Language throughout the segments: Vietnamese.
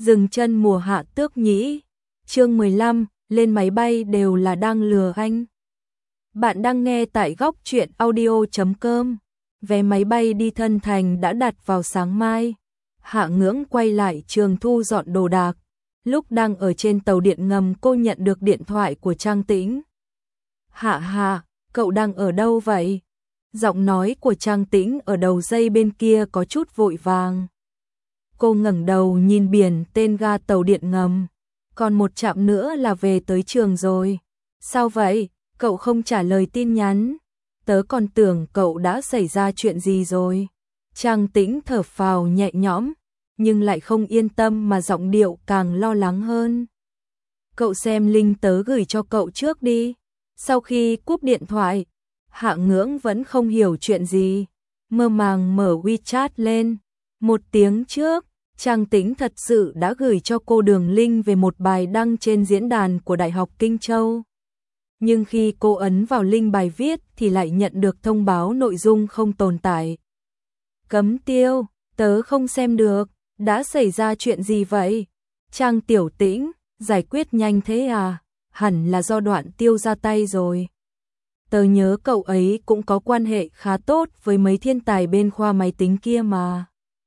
Dừng chân mùa hạ tước nhĩ. Chương 15, lên máy bay đều là đang lừa anh. Bạn đang nghe tại góc truyện audio.com. Vé máy bay đi Thân Thành đã đặt vào sáng mai. Hạ Ngưỡng quay lại trường thu dọn đồ đạc. Lúc đang ở trên tàu điện ngầm cô nhận được điện thoại của Trang Tĩnh. Hạ, cậu đang ở đâu vậy? Giọng nói của Trang Tĩnh ở đầu dây bên kia có chút vội vàng. Cô ngẩng đầu nhìn biển tên ga tàu điện ngầm. Còn một chặng nữa là về tới trường rồi. Sao vậy? Cậu không trả lời tin nhắn. Tớ còn tưởng cậu đã xảy ra chuyện gì rồi. Trang Tĩnh thở phào nhẹ nhõm, nhưng lại không yên tâm mà giọng điệu càng lo lắng hơn. Cậu xem link tớ gửi cho cậu trước đi. Sau khi cúp điện thoại, Hạ Ngưỡng vẫn không hiểu chuyện gì. Mơ màng mở WeChat lên. 1 tiếng trước, Trang Tĩnh thật sự đã gửi cho cô đường link về một bài đăng trên diễn đàn của Đại học Kinh Châu. Nhưng khi cô ấn vào link bài viết thì lại nhận được thông báo nội dung không tồn tại. Cấm tiêu, tớ không xem được, đã xảy ra chuyện gì vậy? Trang Tiểu Tĩnh, giải quyết nhanh thế à? Hẳn là do Đoạn Tiêu ra tay rồi. Tớ nhớ cậu ấy cũng có quan hệ khá tốt với mấy thiên tài bên khoa máy tính kia mà.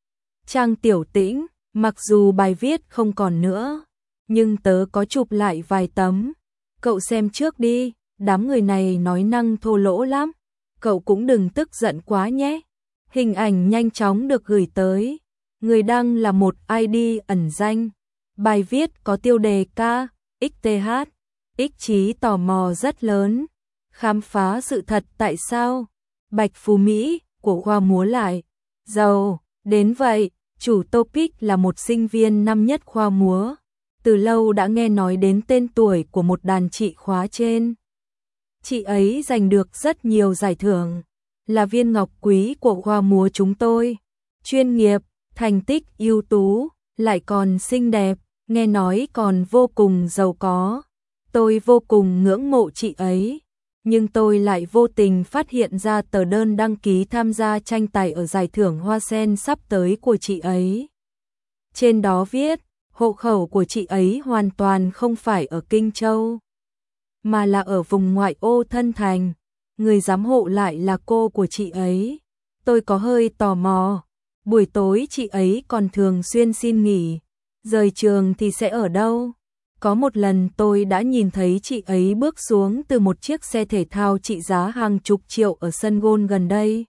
Trang Tiểu Tĩnh, mặc dù bài viết không còn nữa, nhưng tớ có chụp lại vài tấm. Cậu xem trước đi, đám người này nói năng thô lỗ lắm. Cậu cũng đừng tức giận quá nhé. Hình ảnh nhanh chóng được gửi tới. Người đăng là một ID ẩn danh. Bài viết có tiêu đề K, XTH, X trí tò mò rất lớn. Khám phá sự thật tại sao Bạch Phú Mỹ của khoa múa lại giàu đến vậy. Chủ topic là một sinh viên năm nhất khoa múa. Từ lâu đã nghe nói đến tên tuổi của một đàn chị khóa trên. Chị ấy giành được rất nhiều giải thưởng, là viên ngọc quý của khoa múa chúng tôi. Chuyên nghiệp, thành tích ưu tú, lại còn xinh đẹp, nghe nói còn vô cùng giàu có. Tôi vô cùng ngưỡng mộ chị ấy. Nhưng tôi lại vô tình phát hiện ra tờ đơn đăng ký tham gia tranh tài ở giải thưởng Hoa Sen sắp tới của chị ấy. Trên đó viết, hộ khẩu của chị ấy hoàn toàn không phải ở Kinh Châu, mà là ở vùng ngoại ô Thân Thành. Người giám hộ lại là cô của chị ấy. Tôi có hơi tò mò, buổi tối chị ấy còn thường xuyên xin nghỉ, rời trường thì sẽ ở đâu? Có một lần tôi đã nhìn thấy chị ấy bước xuống từ một chiếc xe thể thao trị giá hàng chục triệu ở sân golf gần đây.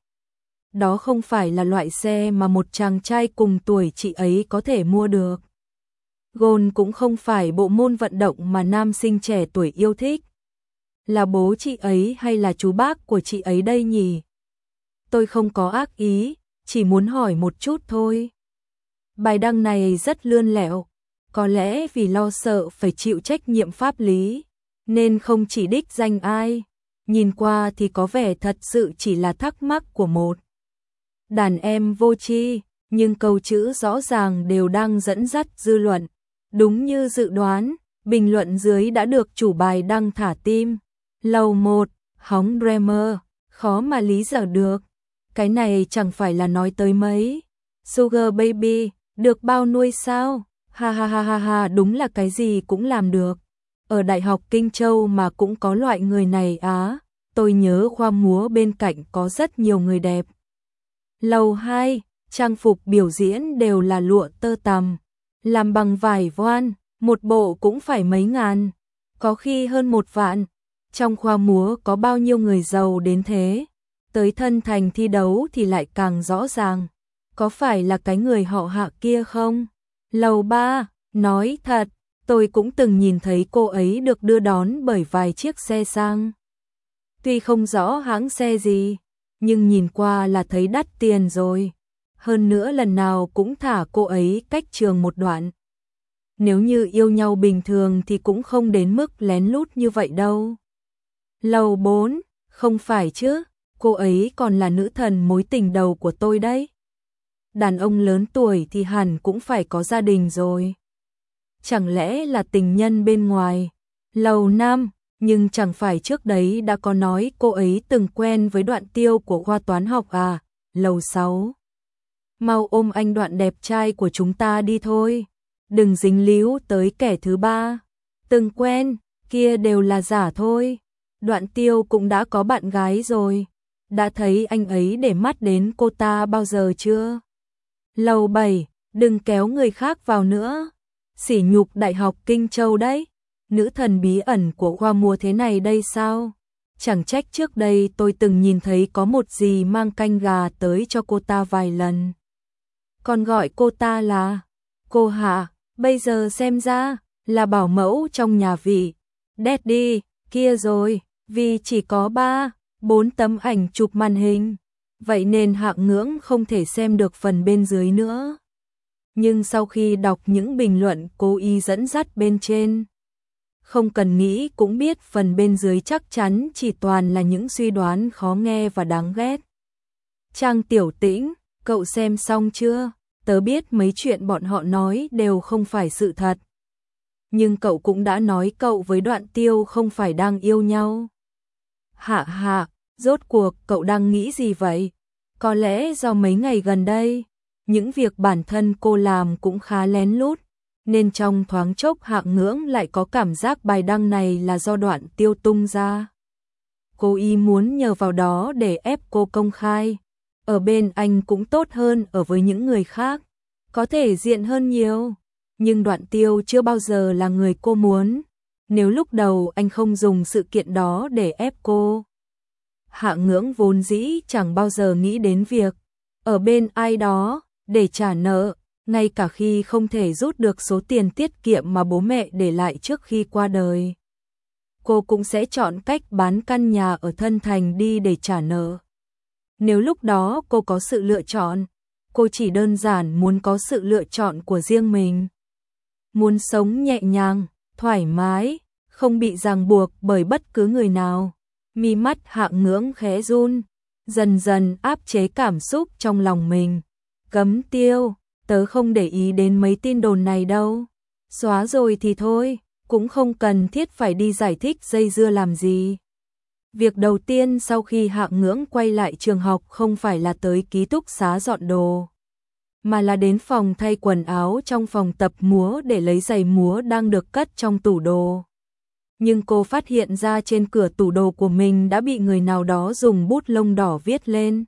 Đó không phải là loại xe mà một chàng trai cùng tuổi chị ấy có thể mua được. Golf cũng không phải bộ môn vận động mà nam sinh trẻ tuổi yêu thích. Là bố chị ấy hay là chú bác của chị ấy đây nhỉ? Tôi không có ác ý, chỉ muốn hỏi một chút thôi. Bài đăng này rất lươn lẹo. Có lẽ vì lo sợ phải chịu trách nhiệm pháp lý, nên không chỉ đích danh ai. Nhìn qua thì có vẻ thật sự chỉ là thắc mắc của một đàn em vô tri, nhưng câu chữ rõ ràng đều đang dẫn dắt dư luận. Đúng như dự đoán, bình luận dưới đã được chủ bài đăng thả tim. Lầu 1, hóng Dreamer, khó mà lý giải được. Cái này chẳng phải là nói tới mấy Sugar Baby, được bao nuôi sao? Ha ha ha ha ha, đúng là cái gì cũng làm được. Ở Đại học Kinh Châu mà cũng có loại người này á. Tôi nhớ khoa múa bên cạnh có rất nhiều người đẹp. Lầu 2, trang phục biểu diễn đều là lụa tơ tằm, làm bằng vải voan, một bộ cũng phải mấy ngàn, có khi hơn 1 vạn. Trong khoa múa có bao nhiêu người giàu đến thế? Tới Thân Thành thi đấu thì lại càng rõ ràng. Có phải là cái người họ Hạ kia không? Lầu 3, nói thật, tôi cũng từng nhìn thấy cô ấy được đưa đón bởi vài chiếc xe sang. Tuy không rõ hãng xe gì, nhưng nhìn qua là thấy đắt tiền rồi. Hơn nữa lần nào cũng thả cô ấy cách trường một đoạn. Nếu như yêu nhau bình thường thì cũng không đến mức lén lút như vậy đâu. Lầu 4, không phải chứ, cô ấy còn là nữ thần mối tình đầu của tôi đấy. Đàn ông lớn tuổi thì hẳn cũng phải có gia đình rồi. Chẳng lẽ là tình nhân bên ngoài? Lầu 5, nhưng chẳng phải trước đấy đã có nói cô ấy từng quen với Đoạn Tiêu của khoa toán học à? Lầu 6, mau ôm anh Đoạn đẹp trai của chúng ta đi thôi. đừng dính líu tới kẻ thứ ba. Từng quen, kia đều là giả thôi. Đoạn Tiêu cũng đã có bạn gái rồi. Đã thấy anh ấy để mắt đến cô ta bao giờ chưa? Lầu 7, đừng kéo người khác vào nữa. Sỉ nhục Đại học Kinh Châu đấy. Nữ thần bí ẩn của Hoa Mùa thế này đây sao? Chẳng trách trước đây tôi từng nhìn thấy có một dì mang canh gà tới cho cô ta vài lần. Còn gọi cô ta là cô Hạ, bây giờ xem ra là bảo mẫu trong nhà vị. Daddy, kia rồi, vì chỉ có 3-4 tấm ảnh chụp màn hình. Vậy nên Hạng Ngưỡng không thể xem được phần bên dưới nữa. Nhưng sau khi đọc những bình luận cố ý dẫn dắt bên trên, không cần nghĩ cũng biết phần bên dưới chắc chắn chỉ toàn là những suy đoán khó nghe và đáng ghét. Trang Tiểu Tĩnh, cậu xem xong chưa? Tớ biết mấy chuyện bọn họ nói đều không phải sự thật. Nhưng cậu cũng đã nói cậu với Đoạn Tiêu không phải đang yêu nhau. Hạ hạ, rốt cuộc cậu đang nghĩ gì vậy? Có lẽ do mấy ngày gần đây, những việc bản thân cô làm cũng khá lén lút, nên trong thoáng chốc Hạng Ngưỡng lại có cảm giác bài đăng này là do Đoạn Tiêu tung ra. Cô ý muốn nhờ vào đó để ép cô công khai. Ở bên anh cũng tốt hơn ở với những người khác, có thể diện hơn nhiều. Nhưng Đoạn Tiêu chưa bao giờ là người cô muốn. Nếu lúc đầu anh không dùng sự kiện đó để ép cô. Hạng Ngưỡng vốn dĩ chẳng bao giờ nghĩ đến việc ở bên ai đó để trả nợ, ngay cả khi không thể rút được số tiền tiết kiệm mà bố mẹ để lại trước khi qua đời. Cô cũng sẽ chọn cách bán căn nhà ở Thân Thành đi để trả nợ. Nếu lúc đó cô có sự lựa chọn, cô chỉ đơn giản muốn có sự lựa chọn của riêng mình. Muốn sống nhẹ nhàng, thoải mái, không bị ràng buộc bởi bất cứ người nào. Mi mắt Hạng Ngưỡng khẽ run, dần dần áp chế cảm xúc trong lòng mình. Cấm Tiêu, tớ không để ý đến mấy tin đồn này đâu. Xóa rồi thì thôi, cũng không cần thiết phải đi giải thích dây dưa làm gì. Việc đầu tiên sau khi Hạng Ngưỡng quay lại trường học không phải là tới ký túc xá dọn đồ, mà là đến phòng thay quần áo trong phòng tập múa để lấy giày múa đang được cất trong tủ đồ. Nhưng cô phát hiện ra trên cửa tủ đồ của mình đã bị người nào đó dùng bút lông đỏ viết lên.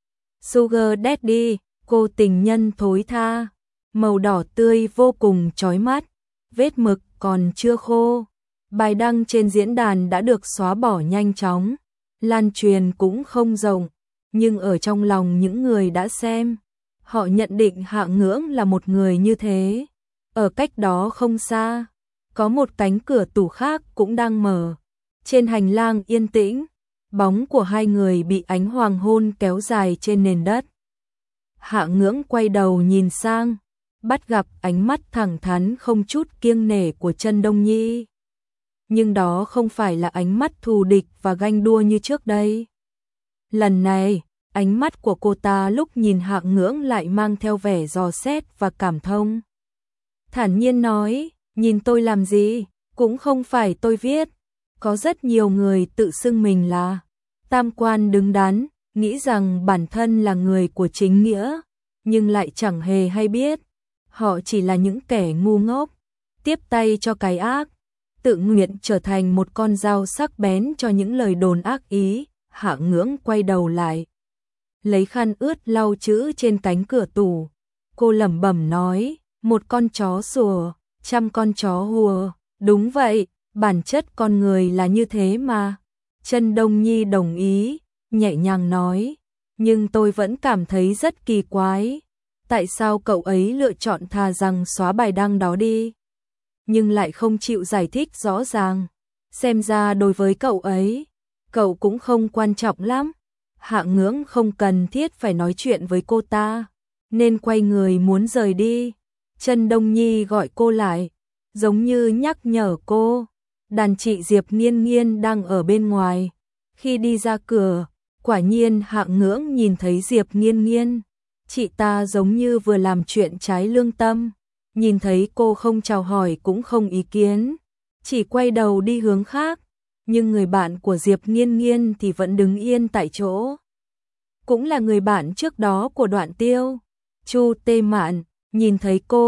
Sugar Daddy, cô tình nhân thối tha. Màu đỏ tươi vô cùng chói mắt, vết mực còn chưa khô. Bài đăng trên diễn đàn đã được xóa bỏ nhanh chóng, lan truyền cũng không rộng, nhưng ở trong lòng những người đã xem, họ nhận định Hạng Ngưỡng là một người như thế. Ở cách đó không xa, có một cánh cửa tủ khác cũng đang mở. Trên hành lang yên tĩnh, bóng của hai người bị ánh hoàng hôn kéo dài trên nền đất. Hạng Ngưỡng quay đầu nhìn sang, bắt gặp ánh mắt thẳng thắn không chút kiêng nể của Trân Đông Nhi. Nhưng đó không phải là ánh mắt thù địch và ganh đua như trước đây. Lần này, ánh mắt của cô ta lúc nhìn Hạng Ngưỡng lại mang theo vẻ dò xét và cảm thông. Thản nhiên nói, nhìn tôi làm gì, cũng không phải tôi viết. Có rất nhiều người tự xưng mình là tam quan đứng đắn, nghĩ rằng bản thân là người của chính nghĩa, nhưng lại chẳng hề hay biết. Họ chỉ là những kẻ ngu ngốc, tiếp tay cho cái ác, tự nguyện trở thành một con dao sắc bén cho những lời đồn ác ý. Hạng Ngưỡng quay đầu lại, lấy khăn ướt lau chữ trên cánh cửa tủ. Cô lẩm bẩm nói, một con chó sủa, 100 con chó hùa. Đúng vậy, bản chất con người là như thế mà. Trân Đông Nhi đồng ý, nhẹ nhàng nói, nhưng tôi vẫn cảm thấy rất kỳ quái. Tại sao cậu ấy lựa chọn thà rằng xóa bài đăng đó đi, nhưng lại không chịu giải thích rõ ràng. Xem ra đối với cậu ấy, cậu cũng không quan trọng lắm. Hạng Ngưỡng không cần thiết phải nói chuyện với cô ta, nên quay người muốn rời đi. Trân Đông Nhi gọi cô lại, giống như nhắc nhở cô. Đàn chị Diệp Nghiên Nghiên đang ở bên ngoài. Khi đi ra cửa, quả nhiên Hạng Ngưỡng nhìn thấy Diệp Nghiên Nghiên. Chị ta giống như vừa làm chuyện trái lương tâm. Nhìn thấy cô không chào hỏi cũng không ý kiến, chỉ quay đầu đi hướng khác. Nhưng người bạn của Diệp Nghiên Nghiên thì vẫn đứng yên tại chỗ. Cũng là người bạn trước đó của Đoạn Tiêu. Chu Tê Mạn nhìn thấy cô,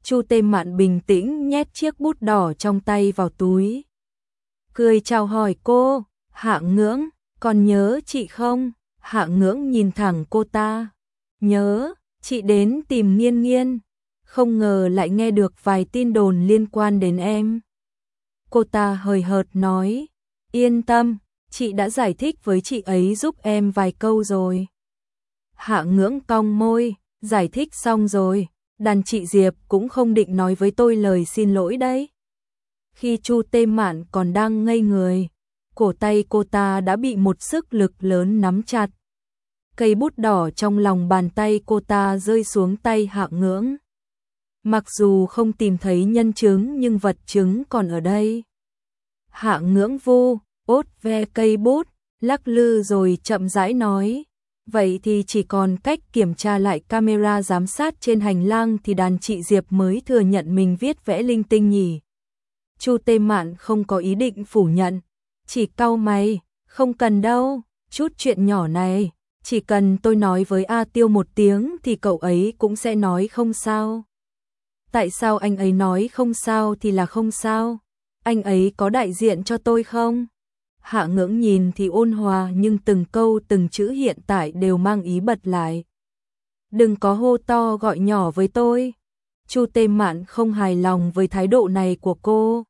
Chu Tê Mạn bình tĩnh nhét chiếc bút đỏ trong tay vào túi. Cười chào hỏi cô, Hạ Ngưỡng, còn nhớ chị không? Hạ Ngưỡng nhìn thẳng cô ta. Nhớ, chị đến tìm Nghiên Nghiên. Không ngờ lại nghe được vài tin đồn liên quan đến em. Cô ta hời hợt nói, yên tâm, chị đã giải thích với chị ấy giúp em vài câu rồi. Hạ Ngưỡng cong môi, giải thích xong rồi, đàn chị Diệp cũng không định nói với tôi lời xin lỗi đấy. Khi Chu Tê Mạn còn đang ngây người, cổ tay cô ta đã bị một sức lực lớn nắm chặt. Cây bút đỏ trong lòng bàn tay cô ta rơi xuống tay Hạ Ngưỡng. Mặc dù không tìm thấy nhân chứng nhưng vật chứng còn ở đây. Hạ Ngưỡng vu, ốt ve cây bút, lắc lư rồi chậm rãi nói. Vậy thì chỉ còn cách kiểm tra lại camera giám sát trên hành lang thì đàn chị Diệp mới thừa nhận mình viết vẽ linh tinh nhỉ. Chu Tê Mạn không có ý định phủ nhận, chỉ cau mày, không cần đâu, chút chuyện nhỏ này, chỉ cần tôi nói với A Tiêu một tiếng thì cậu ấy cũng sẽ nói không sao. Tại sao anh ấy nói không sao thì là không sao? Anh ấy có đại diện cho tôi không? Hạ Ngưỡng nhìn thì ôn hòa nhưng từng câu từng chữ hiện tại đều mang ý bật lại. Đừng có hô to gọi nhỏ với tôi. Chu Tê Mạn không hài lòng với thái độ này của cô.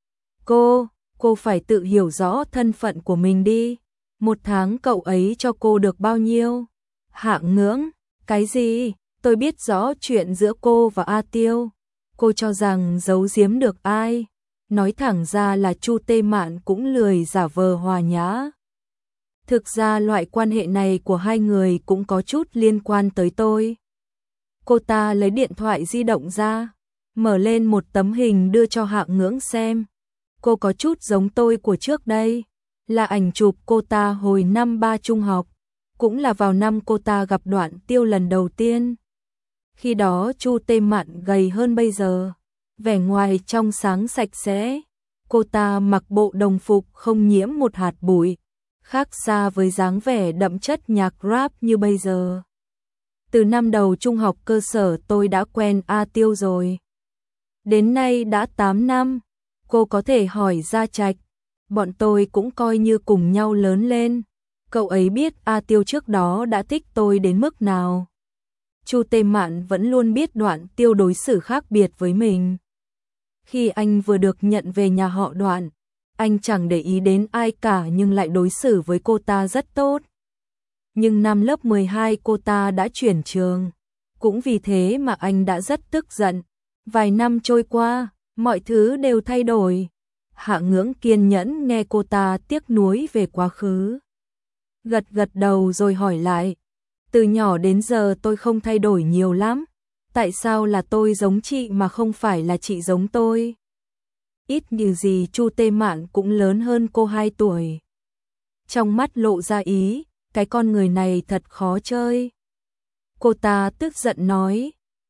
Cô phải tự hiểu rõ thân phận của mình đi. Một tháng cậu ấy cho cô được bao nhiêu? Hạ Ngưỡng, cái gì? Tôi biết rõ chuyện giữa cô và A Tiêu. Cô cho rằng giấu giếm được ai? Nói thẳng ra là Chu Tê Mạn cũng lười giả vờ hòa nhã. Thực ra loại quan hệ này của hai người cũng có chút liên quan tới tôi. Cô ta lấy điện thoại di động ra, mở lên một tấm hình đưa cho Hạ Ngưỡng xem. Cô có chút giống tôi của trước đây, là ảnh chụp cô ta hồi năm 3 trung học, cũng là vào năm cô ta gặp Đoạn Tiêu lần đầu tiên. Khi đó Chu Tê Mạn gầy hơn bây giờ, vẻ ngoài trong sáng sạch sẽ. Cô ta mặc bộ đồng phục không nhiễm một hạt bụi, khác xa với dáng vẻ đậm chất nhạc rap như bây giờ. Từ năm đầu trung học cơ sở tôi đã quen A Tiêu rồi. Đến nay đã 8 năm, cô có thể hỏi Gia Trạch, bọn tôi cũng coi như cùng nhau lớn lên. Cậu ấy biết A Tiêu trước đó đã thích tôi đến mức nào. Chu Tê Mạn vẫn luôn biết Đoạn Tiêu đối xử khác biệt với mình. Khi anh vừa được nhận về nhà họ Đoạn, anh chẳng để ý đến ai cả nhưng lại đối xử với cô ta rất tốt. Nhưng năm lớp 12 cô ta đã chuyển trường, cũng vì thế mà anh đã rất tức giận. Vài năm trôi qua, mọi thứ đều thay đổi. Hạ Ngưỡng kiên nhẫn nghe cô ta tiếc nuối về quá khứ. Gật gật đầu rồi hỏi lại, từ nhỏ đến giờ tôi không thay đổi nhiều lắm. Tại sao là tôi giống chị mà không phải là chị giống tôi? Ít như gì Chu Tê Mạn cũng lớn hơn cô 2 tuổi. Trong mắt lộ ra ý, cái con người này thật khó chơi. Cô ta tức giận nói,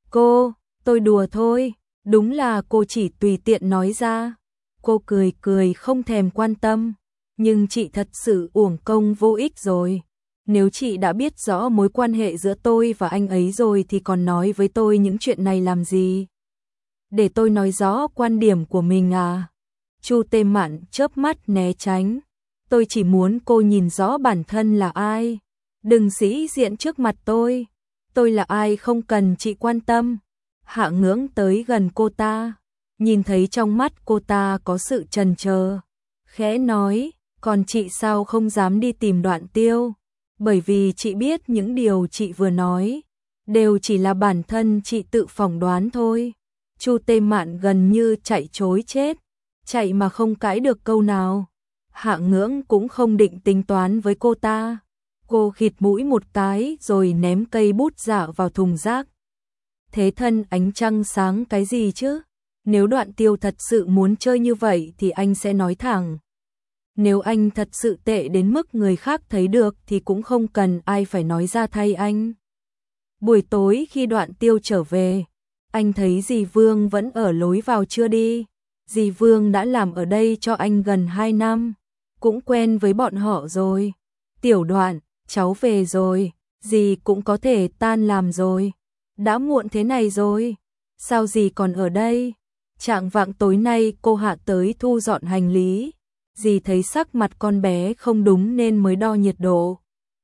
tôi đùa thôi, đúng là cô chỉ tùy tiện nói ra. Cô cười cười không thèm quan tâm, nhưng chị thật sự uổng công vô ích rồi. Nếu chị đã biết rõ mối quan hệ giữa tôi và anh ấy rồi thì còn nói với tôi những chuyện này làm gì? Để tôi nói rõ quan điểm của mình à? Chu Tê Mạn chớp mắt né tránh. Tôi chỉ muốn cô nhìn rõ bản thân là ai. Đừng sĩ diện trước mặt tôi. Tôi là ai không cần chị quan tâm. Hạ Ngưỡng tới gần cô ta, nhìn thấy trong mắt cô ta có sự chần chờ, khẽ nói, còn chị sao không dám đi tìm Đoạn Tiêu? Bởi vì chị biết những điều chị vừa nói đều chỉ là bản thân chị tự phỏng đoán thôi. Chu Tê Mạn gần như chạy trối chết, chạy mà không cãi được câu nào. Hạ Ngưỡng cũng không định tính toán với cô ta. Cô khịt mũi một cái rồi ném cây bút giả vào thùng rác. Thế thân ánh trăng sáng cái gì chứ? Nếu Đoạn Tiêu thật sự muốn chơi như vậy thì anh sẽ nói thẳng. Nếu anh thật sự tệ đến mức người khác thấy được thì cũng không cần ai phải nói ra thay anh. Buổi tối khi Đoạn Tiêu trở về, anh thấy dì Vương vẫn ở lối vào chưa đi. Dì Vương đã làm ở đây cho anh gần 2 năm, cũng quen với bọn họ rồi. Tiểu Đoạn, cháu về rồi, dì cũng có thể tan làm rồi. Đã muộn thế này rồi. sao dì còn ở đây? Trạng vạng tối nay cô Hạ tới thu dọn hành lý. Dì thấy sắc mặt con bé không đúng nên mới đo nhiệt độ.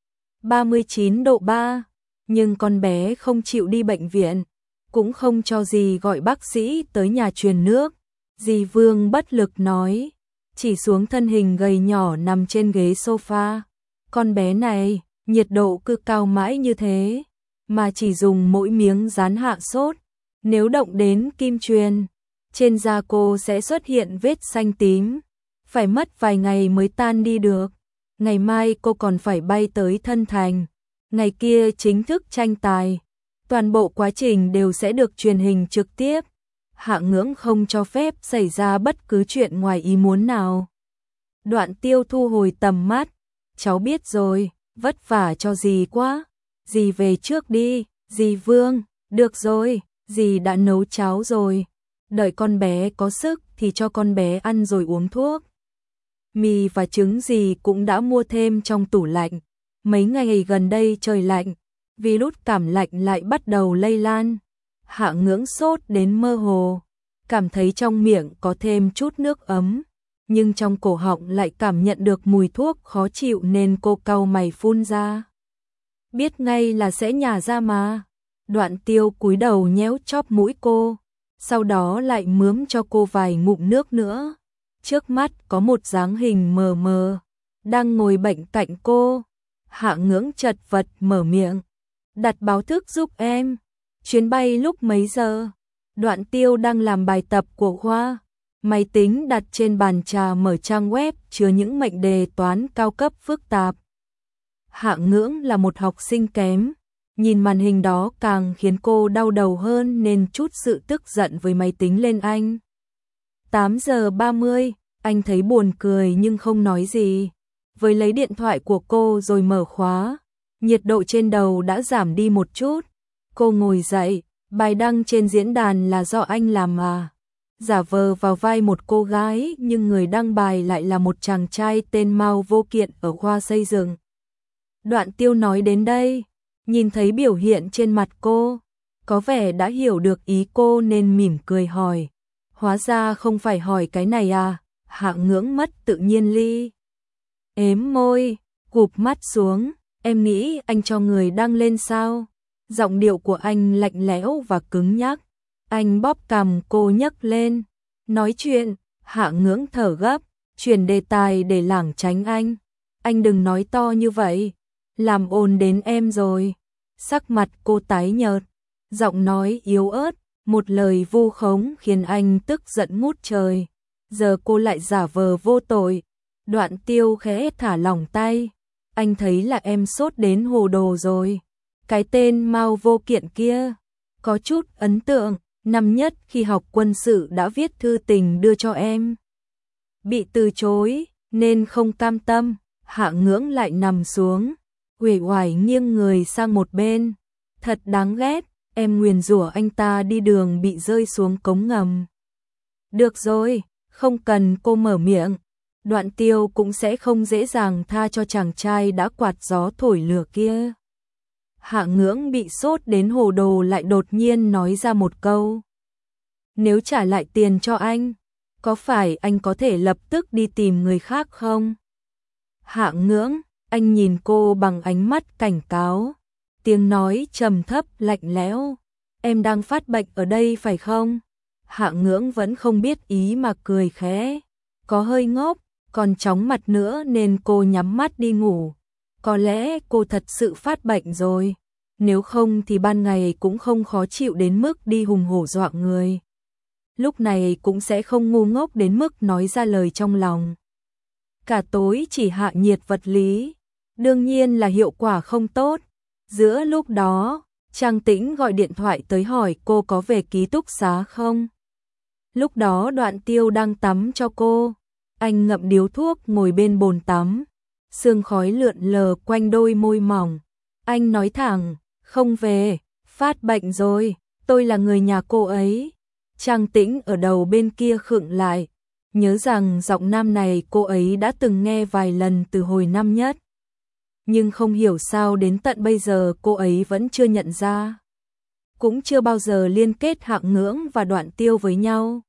39 độ 3, nhưng con bé không chịu đi bệnh viện, cũng không cho dì gọi bác sĩ tới nhà truyền nước. Dì Vương bất lực nói, chỉ xuống thân hình gầy nhỏ nằm trên ghế sofa. Con bé này, nhiệt độ cứ cao mãi như thế, mà chỉ dùng mỗi miếng dán hạ sốt. Nếu động đến kim truyền, trên da cô sẽ xuất hiện vết xanh tím, phải mất vài ngày mới tan đi được. Ngày mai cô còn phải bay tới Thân Thành, ngày kia chính thức tranh tài. Toàn bộ quá trình đều sẽ được truyền hình trực tiếp. Hạ Ngưỡng không cho phép xảy ra bất cứ chuyện ngoài ý muốn nào. Đoạn Tiêu thu hồi tầm mắt, cháu biết rồi, vất vả cho dì quá. Dì về trước đi, dì Vương, được rồi, dì đã nấu cháo rồi. Đợi con bé có sức thì cho con bé ăn rồi uống thuốc. Mì và trứng dì cũng đã mua thêm trong tủ lạnh. Mấy ngày gần đây trời lạnh, virus cảm lạnh lại bắt đầu lây lan. Hạ Ngưỡng sốt đến mơ hồ, cảm thấy trong miệng có thêm chút nước ấm, nhưng trong cổ họng lại cảm nhận được mùi thuốc khó chịu nên cô cau mày phun ra. Biết ngay là sẽ nhả ra mà. Đoạn Tiêu cúi đầu nhéo chóp mũi cô, sau đó lại mướm cho cô vài ngụm nước nữa. Trước mắt có một dáng hình mờ mờ, đang ngồi bệnh cạnh cô. Hạ Ngưỡng chật vật mở miệng, đặt báo thức giúp em. Chuyến bay lúc mấy giờ? Đoạn Tiêu đang làm bài tập của khoa. Máy tính đặt trên bàn trà mở trang web chứa những mệnh đề toán cao cấp phức tạp. Hạ Ngưỡng là một học sinh kém, nhìn màn hình đó càng khiến cô đau đầu hơn nên chút sự tức giận với máy tính lên anh. 8 giờ 30, anh thấy buồn cười nhưng không nói gì. Với lấy điện thoại của cô rồi mở khóa, nhiệt độ trên đầu đã giảm đi một chút. Cô ngồi dậy, bài đăng trên diễn đàn là do anh làm à? Giả vờ vào vai một cô gái nhưng người đăng bài lại là một chàng trai tên Mao Vô Kiện ở khoa xây dựng. Đoạn Tiêu nói đến đây, nhìn thấy biểu hiện trên mặt cô, có vẻ đã hiểu được ý cô nên mỉm cười hỏi. Hóa ra không phải hỏi cái này à? Hạ Ngưỡng mất tự nhiên li. Ếm môi, cụp mắt xuống, em nghĩ anh cho người đăng lên sao? Giọng điệu của anh lạnh lẽo và cứng nhắc. Anh bóp cằm cô nhấc lên. Nói chuyện, Hạ Ngưỡng thở gấp, chuyển đề tài để lảng tránh anh. Anh đừng nói to như vậy, làm ồn đến em rồi. Sắc mặt cô tái nhợt, giọng nói yếu ớt, một lời vu khống khiến anh tức giận ngút trời. Giờ cô lại giả vờ vô tội. Đoạn Tiêu khẽ thả lỏng tay. Anh thấy là em sốt đến hồ đồ rồi. Cái tên Mao Vô Kiện kia, có chút ấn tượng, năm nhất khi học quân sự đã viết thư tình đưa cho em. Bị từ chối, nên không cam tâm, Hạ Ngưỡng lại nằm xuống, uể oải nghiêng người sang một bên. Thật đáng ghét, em nguyền rủa anh ta đi đường bị rơi xuống cống ngầm. Được rồi, không cần cô mở miệng. Đoạn Tiêu cũng sẽ không dễ dàng tha cho chàng trai đã quạt gió thổi lửa kia. Hạ Ngưỡng bị sốt đến hồ đồ lại đột nhiên nói ra một câu. Nếu trả lại tiền cho anh, có phải anh có thể lập tức đi tìm người khác không? Hạ Ngưỡng, anh nhìn cô bằng ánh mắt cảnh cáo. Tiếng nói trầm thấp lạnh lẽo. Em đang phát bệnh ở đây phải không? Hạ Ngưỡng vẫn không biết ý mà cười khẽ. Có hơi ngốc, còn chóng mặt nữa nên cô nhắm mắt đi ngủ. Có lẽ cô thật sự phát bệnh rồi. Nếu không thì ban ngày cũng không khó chịu đến mức đi hùng hổ dọa người. Lúc này cũng sẽ không ngu ngốc đến mức nói ra lời trong lòng. Cả tối chỉ hạ nhiệt vật lý, đương nhiên là hiệu quả không tốt. Giữa lúc đó, Trang Tĩnh gọi điện thoại tới hỏi cô có về ký túc xá không. Lúc đó Đoạn Tiêu đang tắm cho cô. Anh ngậm điếu thuốc ngồi bên bồn tắm. Sương khói lượn lờ quanh đôi môi mỏng. Anh nói thẳng, không về, phát bệnh rồi, tôi là người nhà cô ấy. Trang Tĩnh ở đầu bên kia khựng lại, nhớ rằng giọng nam này cô ấy đã từng nghe vài lần từ hồi năm nhất. Nhưng không hiểu sao đến tận bây giờ cô ấy vẫn chưa nhận ra. cũng chưa bao giờ liên kết Hạng Ngưỡng và Đoạn Tiêu với nhau.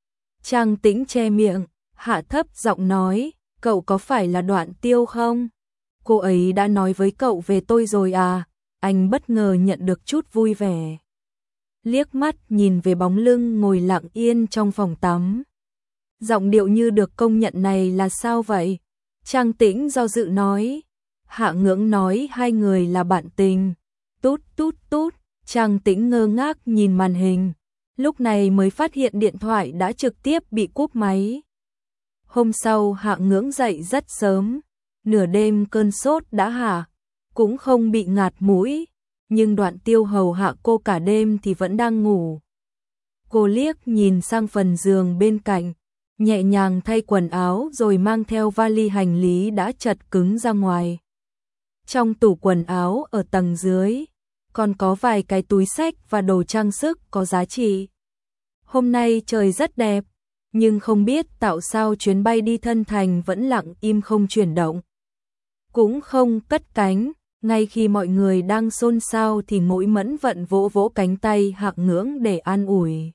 Trang Tĩnh che miệng, hạ thấp giọng nói, cậu có phải là Đoạn Tiêu không? Cô ấy đã nói với cậu về tôi rồi à? Anh bất ngờ nhận được chút vui vẻ. Liếc mắt nhìn về bóng lưng ngồi lặng yên trong phòng tắm. Giọng điệu như được công nhận này là sao vậy? Trang Tĩnh do dự nói. Hạng Ngưỡng nói hai người là bạn tình. Tút tút tút, Trang Tĩnh ngơ ngác nhìn màn hình. Lúc này mới phát hiện điện thoại đã trực tiếp bị cúp máy. Hôm sau Hạng Ngưỡng dậy rất sớm. Nửa đêm cơn sốt đã hạ, cũng không bị ngạt mũi. Nhưng Đoạn Tiêu hầu hạ cô cả đêm thì vẫn đang ngủ. Cô liếc nhìn sang phần giường bên cạnh, nhẹ nhàng thay quần áo rồi mang theo vali hành lý đã chật cứng ra ngoài. Trong tủ quần áo ở tầng dưới, còn có vài cái túi xách và đồ trang sức có giá trị. Hôm nay trời rất đẹp, nhưng không biết tại sao chuyến bay đi Thân Thành vẫn lặng im không chuyển động. Cũng không cất cánh, ngay khi mọi người đang xôn xao thì Mỗi Mẫn Vận vỗ vỗ cánh tay Hạng Ngưỡng để an ủi.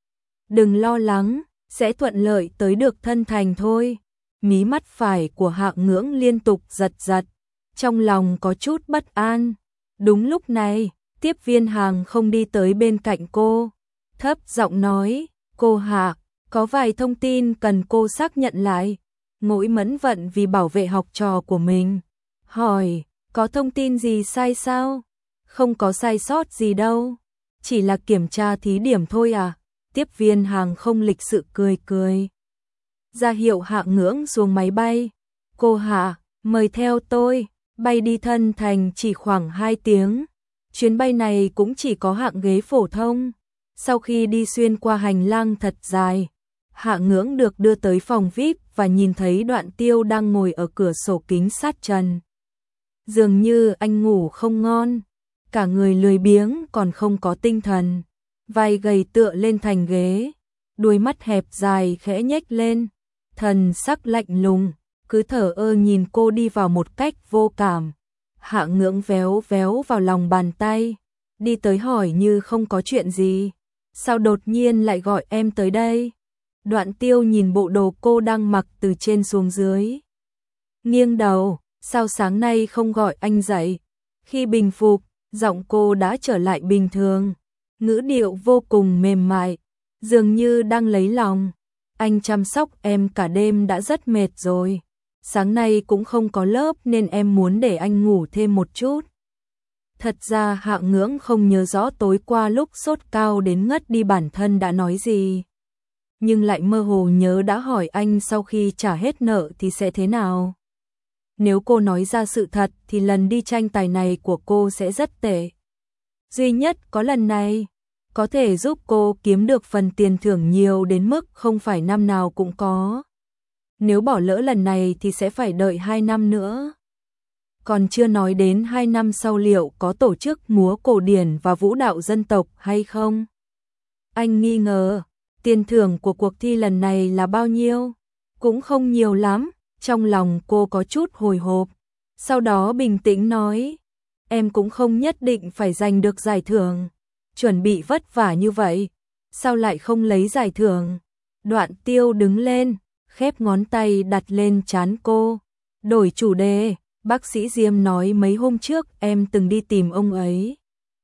Đừng lo lắng, sẽ thuận lợi tới được Thân Thành thôi. Mí mắt phải của Hạng Ngưỡng liên tục giật giật, trong lòng có chút bất an. Đúng lúc này, tiếp viên hàng không đi tới bên cạnh cô, thấp giọng nói, cô Hạ, có vài thông tin cần cô xác nhận lại. Mỗi Mẫn Vận vì bảo vệ học trò của mình, hỏi, có thông tin gì sai sao? Không có sai sót gì đâu, chỉ là kiểm tra thí điểm thôi à? Tiếp viên hàng không lịch sự cười cười, ra hiệu Hạng Ngưỡng xuống máy bay. Cô Hạ, mời theo tôi, bay đi Thân Thành chỉ khoảng 2 tiếng. Chuyến bay này cũng chỉ có hạng ghế phổ thông. Sau khi đi xuyên qua hành lang thật dài, Hạng Ngưỡng được đưa tới phòng VIP và nhìn thấy Đoạn Tiêu đang ngồi ở cửa sổ kính sát trần. Dường như anh ngủ không ngon, cả người lười biếng còn không có tinh thần, vai gầy tựa lên thành ghế, đuôi mắt hẹp dài khẽ nhếch lên, thần sắc lạnh lùng, cứ thở ơ nhìn cô đi vào một cách vô cảm. Hạng Ngưỡng véo véo vào lòng bàn tay, đi tới hỏi như không có chuyện gì, sao đột nhiên lại gọi em tới đây? Đoạn Tiêu nhìn bộ đồ cô đang mặc từ trên xuống dưới, nghiêng đầu, sao sáng nay không gọi anh dậy? Khi bình phục, giọng cô đã trở lại bình thường, ngữ điệu vô cùng mềm mại, dường như đang lấy lòng. Anh chăm sóc em cả đêm đã rất mệt rồi, sáng nay cũng không có lớp nên em muốn để anh ngủ thêm một chút. Thật ra Hạng Ngưỡng không nhớ rõ tối qua lúc sốt cao đến ngất đi bản thân đã nói gì, nhưng lại mơ hồ nhớ đã hỏi anh sau khi trả hết nợ thì sẽ thế nào. Nếu cô nói ra sự thật thì lần đi tranh tài này của cô sẽ rất tệ. Duy nhất có lần này, có thể giúp cô kiếm được phần tiền thưởng nhiều đến mức không phải năm nào cũng có. Nếu bỏ lỡ lần này thì sẽ phải đợi 2 năm nữa. Còn chưa nói đến 2 năm sau liệu có tổ chức múa cổ điển và vũ đạo dân tộc hay không? Anh nghi ngờ, tiền thưởng của cuộc thi lần này là bao nhiêu? Cũng không nhiều lắm, trong lòng cô có chút hồi hộp. Sau đó bình tĩnh nói, em cũng không nhất định phải giành được giải thưởng. Chuẩn bị vất vả như vậy, sao lại không lấy giải thưởng? Đoạn Tiêu đứng lên, khép ngón tay đặt lên trán cô, đổi chủ đề. Bác sĩ Diêm nói mấy hôm trước em từng đi tìm ông ấy.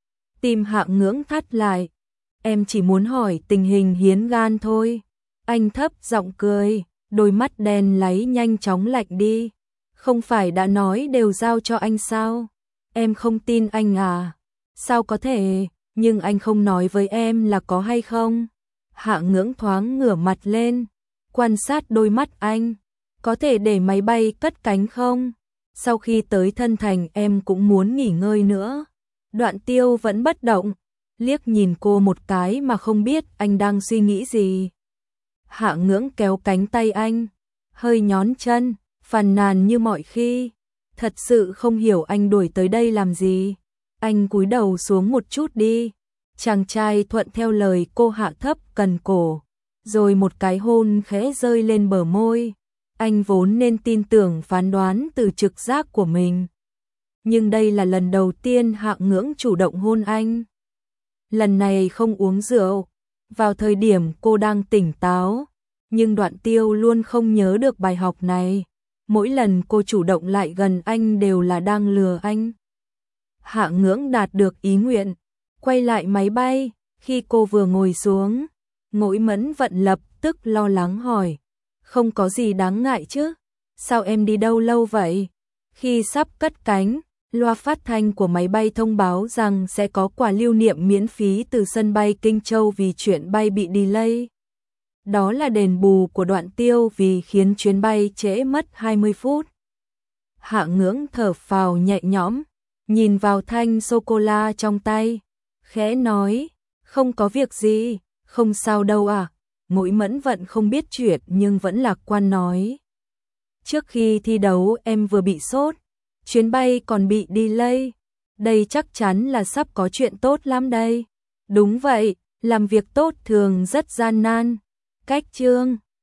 Tìm Hạng Ngưỡng thắt lại, em chỉ muốn hỏi tình hình hiến gan thôi. Anh thấp giọng cười, đôi mắt đen láy nhanh chóng lạnh đi. Không phải đã nói đều giao cho anh sao? Em không tin anh à? Sao có thể, nhưng anh không nói với em là có hay không? Hạng Ngưỡng thoáng ngửa mặt lên, quan sát đôi mắt anh. Có thể để máy bay cất cánh không? Sau khi tới Thân Thành em cũng muốn nghỉ ngơi nữa. Đoạn Tiêu vẫn bất động, liếc nhìn cô một cái mà không biết anh đang suy nghĩ gì. Hạng Ngưỡng kéo cánh tay anh, hơi nhón chân, phàn nàn như mọi khi. Thật sự không hiểu anh đuổi tới đây làm gì. Anh cúi đầu xuống một chút đi. Chàng trai thuận theo lời cô hạ thấp cần cổ, rồi một cái hôn khẽ rơi lên bờ môi. Anh vốn nên tin tưởng phán đoán từ trực giác của mình, nhưng đây là lần đầu tiên Hạng Ngưỡng chủ động hôn anh. lần này không uống rượu, vào thời điểm cô đang tỉnh táo, nhưng Đoạn Tiêu luôn không nhớ được bài học này. Mỗi lần cô chủ động lại gần anh đều là đang lừa anh. Hạ Ngưỡng đạt được ý nguyện, quay lại máy bay, khi cô vừa ngồi xuống, Ngũi Mẫn Vận lập tức lo lắng hỏi, không có gì đáng ngại chứ, sao em đi đâu lâu vậy? Khi sắp cất cánh, loa phát thanh của máy bay thông báo rằng sẽ có quà lưu niệm miễn phí từ sân bay Kinh Châu vì chuyện bay bị delay. Đó là đền bù của Đoạn Tiêu vì khiến chuyến bay trễ mất 20 phút. Hạ Ngưỡng thở phào nhẹ nhõm, nhìn vào thanh sô-cô-la trong tay, khẽ nói, không có việc gì, không sao đâu à. Ngũi Mẫn Vận không biết chuyện nhưng vẫn lạc quan nói. Trước khi thi đấu em vừa bị sốt, chuyến bay còn bị delay, đây chắc chắn là sắp có chuyện tốt lắm đây. Đúng vậy, làm việc tốt thường rất gian nan. Cách chương